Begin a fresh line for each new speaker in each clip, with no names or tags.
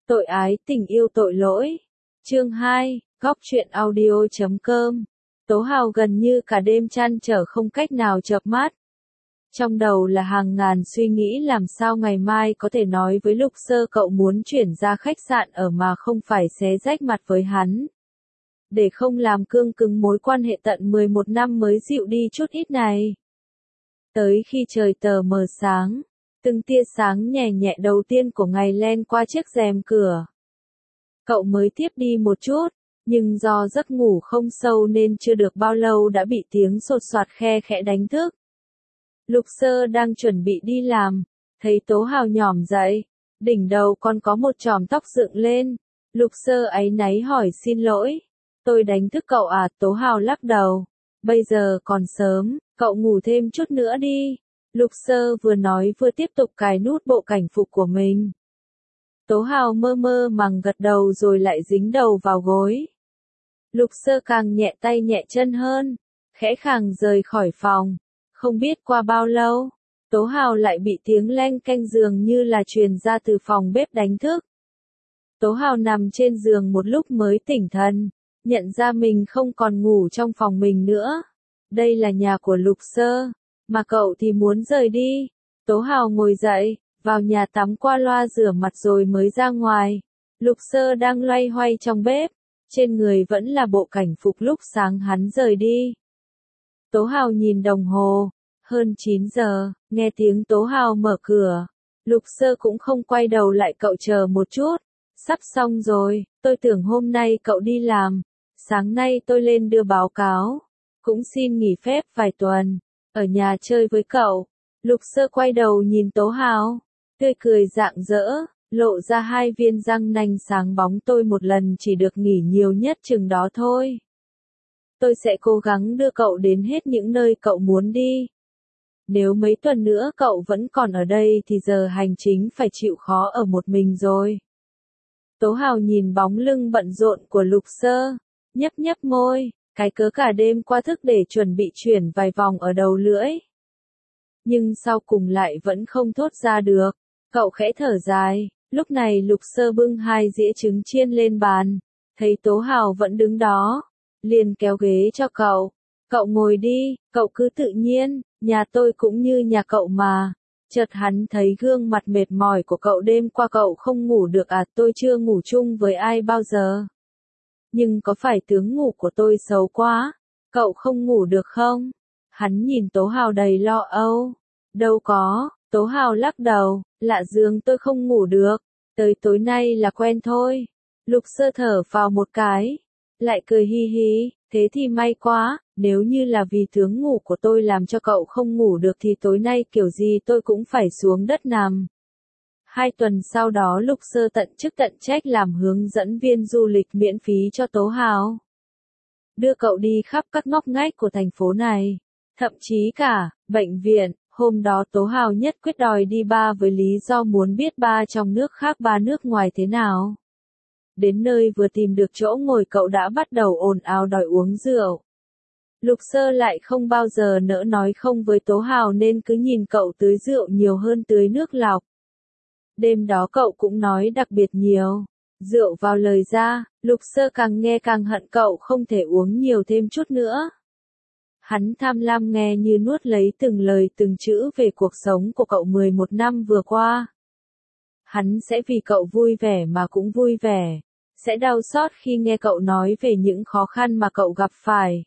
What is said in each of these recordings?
Tội ái tình yêu tội lỗi. Chương 2, Góc truyện audio.com. Tố Hào gần như cả đêm trăn trở không cách nào chợp mắt. Trong đầu là hàng ngàn suy nghĩ làm sao ngày mai có thể nói với Lục Sơ cậu muốn chuyển ra khách sạn ở mà không phải xé rách mặt với hắn. Để không làm cương cứng mối quan hệ tận 11 năm mới dịu đi chút ít này. Tới khi trời tờ mờ sáng, từng tia sáng nhẹ nhẹ đầu tiên của ngày len qua chiếc rèm cửa. Cậu mới tiếp đi một chút, nhưng do giấc ngủ không sâu nên chưa được bao lâu đã bị tiếng sột soạt khe khẽ đánh thức. Lục Sơ đang chuẩn bị đi làm, thấy Tố Hào nhỏm dậy, đỉnh đầu còn có một chòm tóc dựng lên. Lục Sơ áy náy hỏi xin lỗi, tôi đánh thức cậu à? Tố Hào lắc đầu, bây giờ còn sớm, cậu ngủ thêm chút nữa đi. Lục Sơ vừa nói vừa tiếp tục cài nút bộ cảnh phục của mình. Tố Hào mơ mơ màng gật đầu rồi lại dính đầu vào gối. Lục Sơ càng nhẹ tay nhẹ chân hơn, khẽ khàng rời khỏi phòng. Không biết qua bao lâu, Tố Hào lại bị tiếng leng keng dường như là truyền ra từ phòng bếp đánh thức. Tố Hào nằm trên giường một lúc mới tỉnh thần, nhận ra mình không còn ngủ trong phòng mình nữa. Đây là nhà của Lục Sơ, mà cậu thì muốn rời đi. Tố Hào ngồi dậy, vào nhà tắm qua loa rửa mặt rồi mới ra ngoài. Lục Sơ đang loay hoay trong bếp, trên người vẫn là bộ cảnh phục lúc sáng hắn rời đi. Tố Hào nhìn đồng hồ, hơn 9 giờ, nghe tiếng Tố Hào mở cửa. Lục Sơ cũng không quay đầu lại, cậu chờ một chút, sắp xong rồi, tôi tưởng hôm nay cậu đi làm, sáng nay tôi lên đưa báo cáo, cũng xin nghỉ phép vài tuần, ở nhà chơi với cậu. Lục Sơ quay đầu nhìn Tố Hào, tươi cười rạng rỡ, lộ ra hai viên răng nanh sáng bóng. Tôi một lần chỉ được nghỉ nhiều nhất chừng đó thôi. Tôi sẽ cố gắng đưa cậu đến hết những nơi cậu muốn đi. Nếu mấy tuần nữa cậu vẫn còn ở đây thì giờ hành chính phải chịu khó ở một mình rồi. Tố Hào nhìn bóng lưng bận rộn của Lục Sơ, nhấp nhấp môi, cái cớ cả đêm qua thức để chuẩn bị chuyển vài vòng ở đầu lưỡi. Nhưng sau cùng lại vẫn không thốt ra được, cậu khẽ thở dài. Lúc này Lục Sơ bưng 2 dĩa trứng chiên lên bàn, thấy Tố Hào vẫn đứng đó, liền kéo ghế cho cậu. Cậu ngồi đi, cậu cứ tự nhiên, nhà tôi cũng như nhà cậu mà. Chợt hắn thấy gương mặt mệt mỏi của cậu. Đêm qua cậu không ngủ được à? Tôi chưa ngủ chung với ai bao giờ. Nhưng có phải tướng ngủ của tôi xấu quá? Cậu không ngủ được không? Hắn nhìn Tố Hào đầy lo âu. Đâu có, Tố Hào lắc đầu, lạ giường tôi không ngủ được. Tới tối nay là quen thôi. Lục Sơ thở phào một cái, lại cười hi hi, thế thì may quá, nếu như là vì tướng ngủ của tôi làm cho cậu không ngủ được thì tối nay kiểu gì tôi cũng phải xuống đất nằm. 2 tuần sau đó Lục Sơ tận chức tận trách làm hướng dẫn viên du lịch miễn phí cho Tố Hào. Đưa cậu đi khắp các ngóc ngách của thành phố này, thậm chí cả bệnh viện. Hôm đó Tố Hào nhất quyết đòi đi ba với lý do muốn biết ba trong nước khác ba nước ngoài thế nào. Đến nơi vừa tìm được chỗ ngồi cậu đã bắt đầu ồn ào đòi uống rượu. Lục Sơ lại không bao giờ nỡ nói không với Tố Hào nên cứ nhìn cậu tưới rượu nhiều hơn tưới nước lọc. Đêm đó cậu cũng nói đặc biệt nhiều. Rượu vào lời ra, Lục Sơ càng nghe càng hận cậu không thể uống nhiều thêm chút nữa. Hắn tham lam nghe như nuốt lấy từng lời từng chữ về cuộc sống của cậu 11 năm vừa qua. Hắn sẽ vì cậu vui vẻ mà cũng vui vẻ, sẽ đau xót khi nghe cậu nói về những khó khăn mà cậu gặp phải.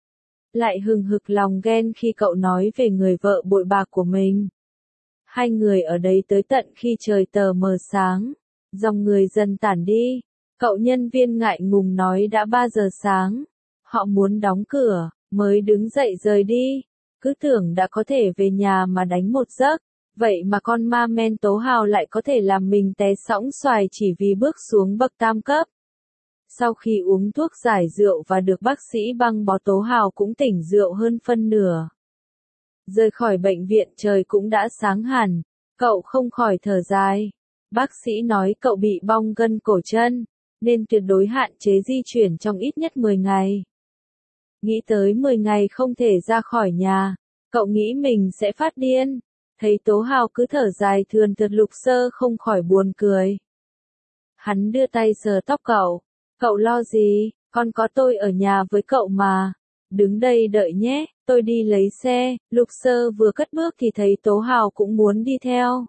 Lại hừng hực lòng ghen khi cậu nói về người vợ bội bạc của mình. Hai người ở đấy tới tận khi trời tờ mờ sáng, dòng người dần tản đi. Cậu nhân viên ngại ngùng nói đã 3 giờ sáng, họ muốn đóng cửa, mới đứng dậy rời đi. Cứ tưởng đã có thể về nhà mà đánh một giấc, vậy mà con ma men Tố Hào lại có thể làm mình té sõng xoài chỉ vì bước xuống bậc tam cấp. Sau khi uống thuốc giải rượu và được bác sĩ băng bó, Tố Hào cũng tỉnh rượu hơn phân nửa. Rời khỏi bệnh viện trời cũng đã sáng hẳn, cậu không khỏi thở dài. Bác sĩ nói cậu bị bong gân cổ chân, nên tuyệt đối hạn chế di chuyển trong ít nhất 10 ngày. Nghĩ tới 10 ngày không thể ra khỏi nhà, cậu nghĩ mình sẽ phát điên. Thấy Tố Hào cứ thở dài thườn thượt, Lục Sơ không khỏi buồn cười. Hắn đưa tay sờ tóc cậu. Cậu lo gì, con có tôi ở nhà với cậu mà. Đứng đây đợi nhé, tôi đi lấy xe. Lục Sơ vừa cất bước thì thấy Tố Hào cũng muốn đi theo.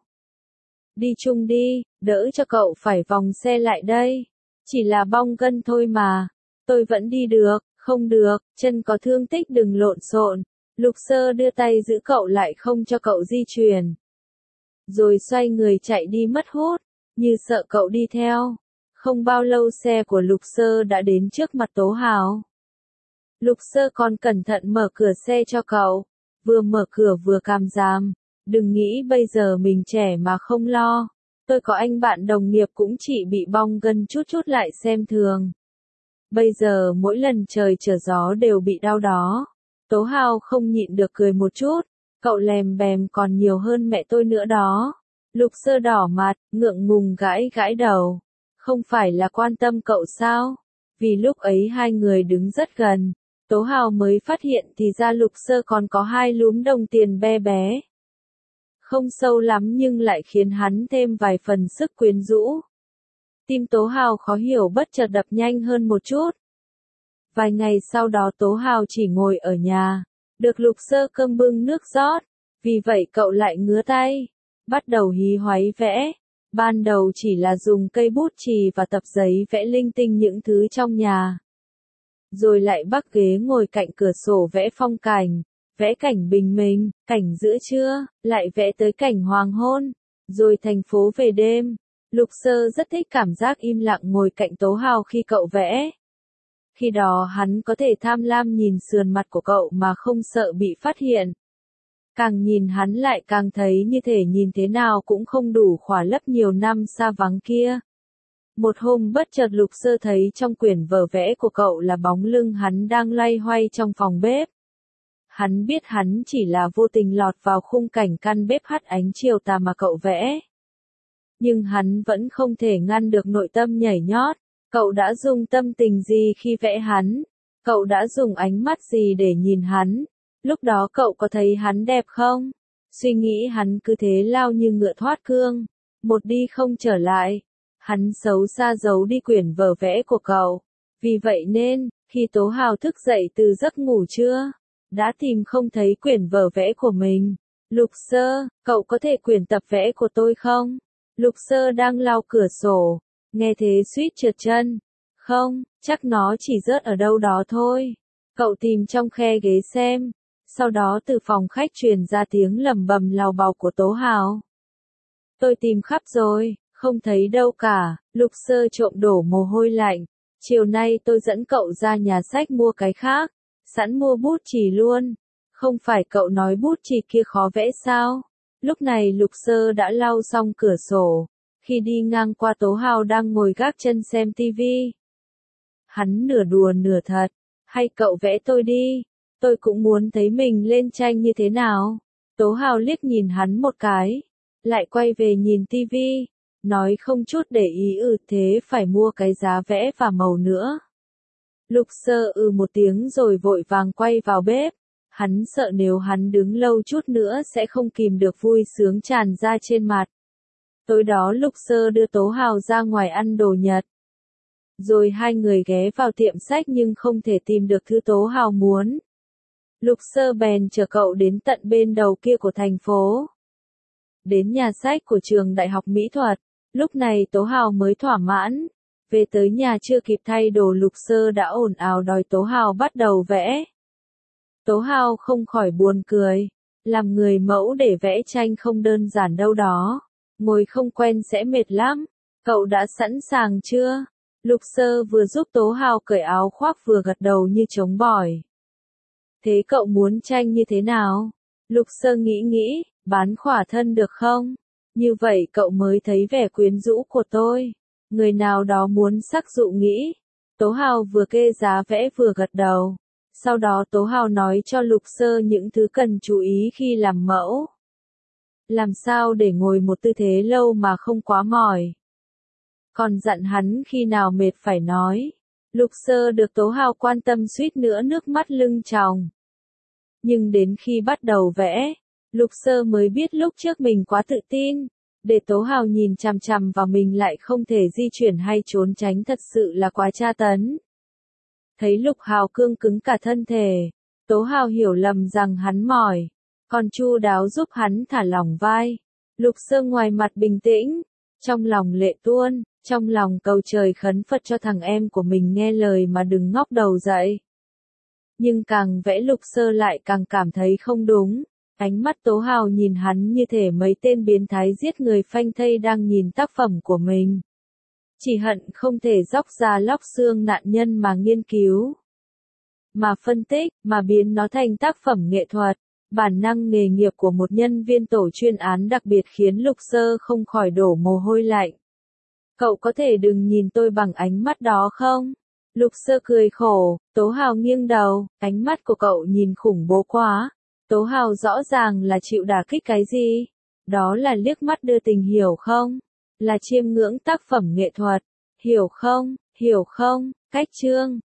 Đi chung đi, đỡ cho cậu phải vòng xe lại đây. Chỉ là bong gân thôi mà. Tôi vẫn đi được, không được, chân có thương tích đừng lộn xộn. Lục Sơ đưa tay giữ cậu lại không cho cậu di chuyển. Rồi xoay người chạy đi mất hút, như sợ cậu đi theo. Không bao lâu xe của Lục Sơ đã đến trước mặt Tố Hào. Lục Sơ còn cẩn thận mở cửa xe cho cậu. Vừa mở cửa vừa càm ràm. Đừng nghĩ bây giờ mình trẻ mà không lo. Tôi có anh bạn đồng nghiệp cũng chỉ bị bong gân chút chút lại xem thường. Bây giờ mỗi lần trời trở gió đều bị đau đó. Tố Hào không nhịn được cười một chút. Cậu lèm bèm còn nhiều hơn mẹ tôi nữa đó. Lục Sơ đỏ mặt, ngượng ngùng gãi gãi đầu. Không phải là quan tâm cậu sao? Vì lúc ấy hai người đứng rất gần. Tố Hào mới phát hiện thì ra Lục Sơ còn có hai lúm đồng tiền be bé. Không sâu lắm nhưng lại khiến hắn thêm vài phần sức quyến rũ. Tim Tố Hào khó hiểu bất chợt đập nhanh hơn một chút. Vài ngày sau đó Tố Hào chỉ ngồi ở nhà, được Lục Sơ cơm bưng nước rót, vì vậy cậu lại ngứa tay, bắt đầu hí hoáy vẽ. Ban đầu chỉ là dùng cây bút chì và tập giấy vẽ linh tinh những thứ trong nhà. Rồi lại bắc ghế ngồi cạnh cửa sổ vẽ phong cảnh, vẽ cảnh bình minh, cảnh giữa trưa, lại vẽ tới cảnh hoàng hôn, rồi thành phố về đêm. Lục Sơ rất thích cảm giác im lặng ngồi cạnh Tố Hào khi cậu vẽ. Khi đó hắn có thể tham lam nhìn sườn mặt của cậu mà không sợ bị phát hiện. Càng nhìn hắn lại càng thấy như thể nhìn thế nào cũng không đủ khỏa lấp nhiều năm xa vắng kia. Một hôm bất chợt Lục Sơ thấy trong quyển vở vẽ của cậu là bóng lưng hắn đang loay hoay trong phòng bếp. Hắn biết hắn chỉ là vô tình lọt vào khung cảnh căn bếp hắt ánh chiều tà mà cậu vẽ. Nhưng hắn vẫn không thể ngăn được nội tâm nhảy nhót. Cậu đã dùng tâm tình gì khi vẽ hắn? Cậu đã dùng ánh mắt gì để nhìn hắn? Lúc đó cậu có thấy hắn đẹp không? Suy nghĩ hắn cứ thế lao như ngựa thoát cương. Một đi không trở lại. Hắn xấu xa giấu đi quyển vở vẽ của cậu. Vì vậy nên, khi Tố Hào thức dậy từ giấc ngủ trưa, đã tìm không thấy quyển vở vẽ của mình. Lục Sơ, cậu có thể quyển tập vẽ của tôi không? Lục Sơ đang lau cửa sổ, nghe thế suýt trượt chân. Không, chắc nó chỉ rớt ở đâu đó thôi. Cậu tìm trong khe ghế xem. Sau đó từ phòng khách truyền ra tiếng lầm bầm lào bào của Tố Hào. Tôi tìm khắp rồi, không thấy đâu cả. Lục Sơ trộm đổ mồ hôi lạnh. Chiều nay tôi dẫn cậu ra nhà sách mua cái khác. Sẵn mua bút chì luôn. Không phải cậu nói bút chì kia khó vẽ sao? Lúc này Lục Sơ đã lau xong cửa sổ. Khi đi ngang qua Tố Hào đang ngồi gác chân xem tivi. Hắn nửa đùa nửa thật. Hay cậu vẽ tôi đi. Tôi cũng muốn thấy mình lên tranh như thế nào. Tố Hào liếc nhìn hắn một cái. Lại quay về nhìn tivi. Nói không chút để ý thế phải mua cái giá vẽ và màu nữa. Lục Sơ một tiếng rồi vội vàng quay vào bếp. Hắn sợ nếu hắn đứng lâu chút nữa sẽ không kìm được vui sướng tràn ra trên mặt. Tối đó Lục Sơ đưa Tố Hào ra ngoài ăn đồ Nhật. Rồi hai người ghé vào tiệm sách nhưng không thể tìm được thứ Tố Hào muốn. Lục Sơ bèn chở cậu đến tận bên đầu kia của thành phố. Đến nhà sách của trường Đại học Mỹ thuật. Lúc này Tố Hào mới thỏa mãn. Về tới nhà chưa kịp thay đồ Lục Sơ đã ồn ào đòi Tố Hào bắt đầu vẽ. Tố Hào không khỏi buồn cười. Làm người mẫu để vẽ tranh không đơn giản đâu đó. Ngồi không quen sẽ mệt lắm. Cậu đã sẵn sàng chưa? Lục Sơ vừa giúp Tố Hào cởi áo khoác vừa gật đầu như trống bỏi. Thế cậu muốn tranh như thế nào? Lục Sơ nghĩ, bán khỏa thân được không? Như vậy cậu mới thấy vẻ quyến rũ của tôi. Người nào đó muốn sắc dụ nghĩ. Tố Hào vừa kê giá vẽ vừa gật đầu. Sau đó Tố Hào nói cho Lục Sơ những thứ cần chú ý khi làm mẫu. Làm sao để ngồi một tư thế lâu mà không quá mỏi. Còn dặn hắn khi nào mệt phải nói. Lục Sơ được Tố Hào quan tâm suýt nữa nước mắt lưng tròng. Nhưng đến khi bắt đầu vẽ, Lục Sơ mới biết lúc trước mình quá tự tin. Để Tố Hào nhìn chằm chằm vào mình lại không thể di chuyển hay trốn tránh thật sự là quá tra tấn. Thấy Lục Hào cương cứng cả thân thể, Tố Hào hiểu lầm rằng hắn mỏi, còn chu đáo giúp hắn thả lỏng vai. Lục Sơ ngoài mặt bình tĩnh, trong lòng lệ tuôn, trong lòng cầu trời khấn Phật cho thằng em của mình nghe lời mà đừng ngóc đầu dậy. Nhưng càng vẽ Lục Sơ lại càng cảm thấy không đúng. Ánh mắt Tố Hào nhìn hắn như thể mấy tên biến thái giết người phanh thây đang nhìn tác phẩm của mình. Chỉ hận không thể róc ra lóc xương nạn nhân mà nghiên cứu, mà phân tích, mà biến nó thành tác phẩm nghệ thuật. Bản năng nghề nghiệp của một nhân viên tổ chuyên án đặc biệt khiến Lục Sơ không khỏi đổ mồ hôi lạnh. Cậu có thể đừng nhìn tôi bằng ánh mắt đó không? Lục Sơ cười khổ, Tố Hào nghiêng đầu, ánh mắt của cậu nhìn khủng bố quá. Tố Hào rõ ràng là chịu đả kích cái gì? Đó là liếc mắt đưa tình hiểu không? Là chiêm ngưỡng tác phẩm nghệ thuật. Hiểu không? Hiểu không? Cách chương